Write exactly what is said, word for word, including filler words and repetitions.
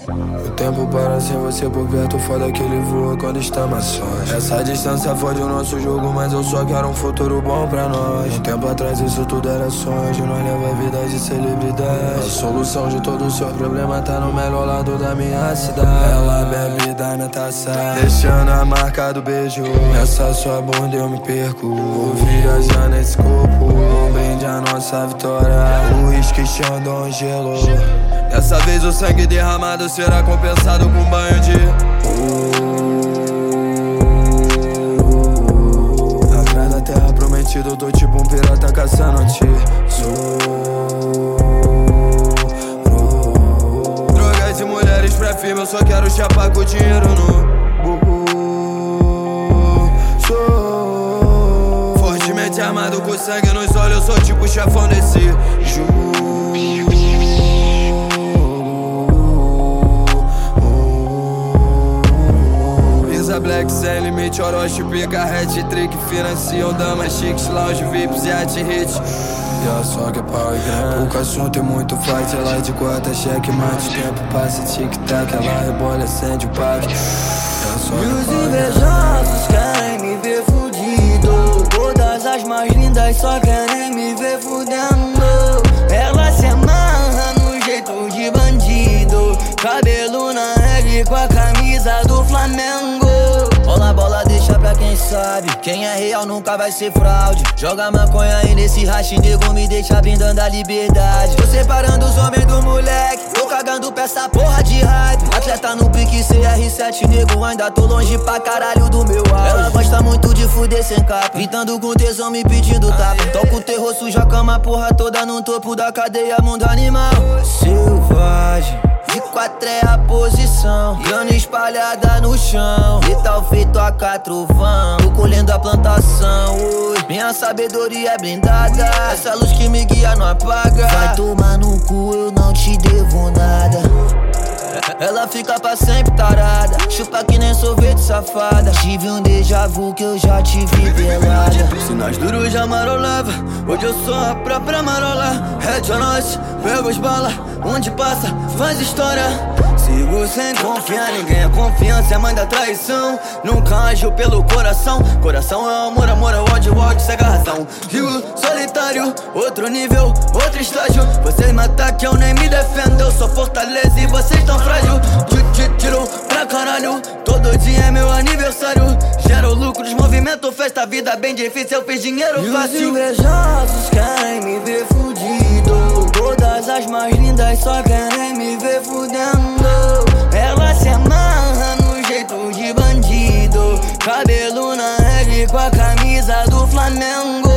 O tempo para sem você por perto, foda que ele voa quando estamos sós. Essa distância fode o nosso jogo, mas eu só quero um futuro bom pra nós. Um tempo atrás isso tudo era sonho, de nós leva a vida de celebridade. A solução de todo o seu problema tá no melhor lado da minha cidade. Ela bebe da minha taça, deixando a marca do beijo. Nessa sua bunda eu me perco, vou viajar nesse corpo. Um brinde a nossa vitória, o uísque Chandon gelo. Dessa vez o sangue derramado será compensado com banho de uh, atrás da terra prometida eu tô tipo um pirata caçando a ti. Drogas e mulheres pra firme, eu só quero chapar com dinheiro no uh, sou fortemente armado com sangue nos olhos, eu sou tipo o chefão desse jogo. Black sem limite, Orochi, pica, hat-trick. Financiam damas chiques, lounge, V I Ps e hit. E a só que é pau e grana. Pouco assunto e muito fight, ela de quarta, cheque, mate. Tempo passa, tic-tac, ela rebola, acende o parque. E os invejosos querem me ver fudido. Todas as mais lindas só querem me ver fudendo. Ela se amarra no jeito de bandido. Cabelo na rede com a camisa do Flamengo. Rola bola, deixa pra quem sabe. Quem é real nunca vai ser fraude. Joga maconha aí nesse racha, nego me deixa brindando a liberdade. Tô separando os homens do moleque, tô cagando pra essa porra de hype. Atleta no pique C R sete, nego ainda tô longe pra caralho do meu auge. Ela gosta muito de fuder sem capa, gritando com tesão me pedindo tapa. Toco o terror, suja a cama, porra toda no topo da cadeia, mundo animal. Selvagem, de quatro é a posição, grana espalhada no chão, letal feito a catrovão. Tô colhendo a plantação, ui. Minha sabedoria é blindada, essa luz que me guia não apaga. Vai tomar no cu, eu não te devo nada. Ela fica pra sempre tarada, chupa que nem sorvete safada. Tive um déjà vu que eu já tive pelada. Sinais duros já marolava, hoje eu sou a própria marola. Red ou noite, pego as balas, onde passa, faz história. Sigo sem confiar, ninguém é confiança, é mãe da traição. Nunca agiu pelo coração, coração é amor, amor é ódio, ódio cega a razão. Vivo solitário, outro nível, outro estágio. Vocês me atacam, eu nem me defendo, eu sou fortaleza e vocês tão frágil. Tirou pra caralho, todo dia é meu aniversário. Gero lucros, movimento, festa, vida bem difícil, eu fiz dinheiro fácil. E os invejosos querem me ver fudido. Todas as mais lindas só querem me ver fudendo. Ela se amarra no jeito de bandido. Cabelo na rede com a camisa do Flamengo.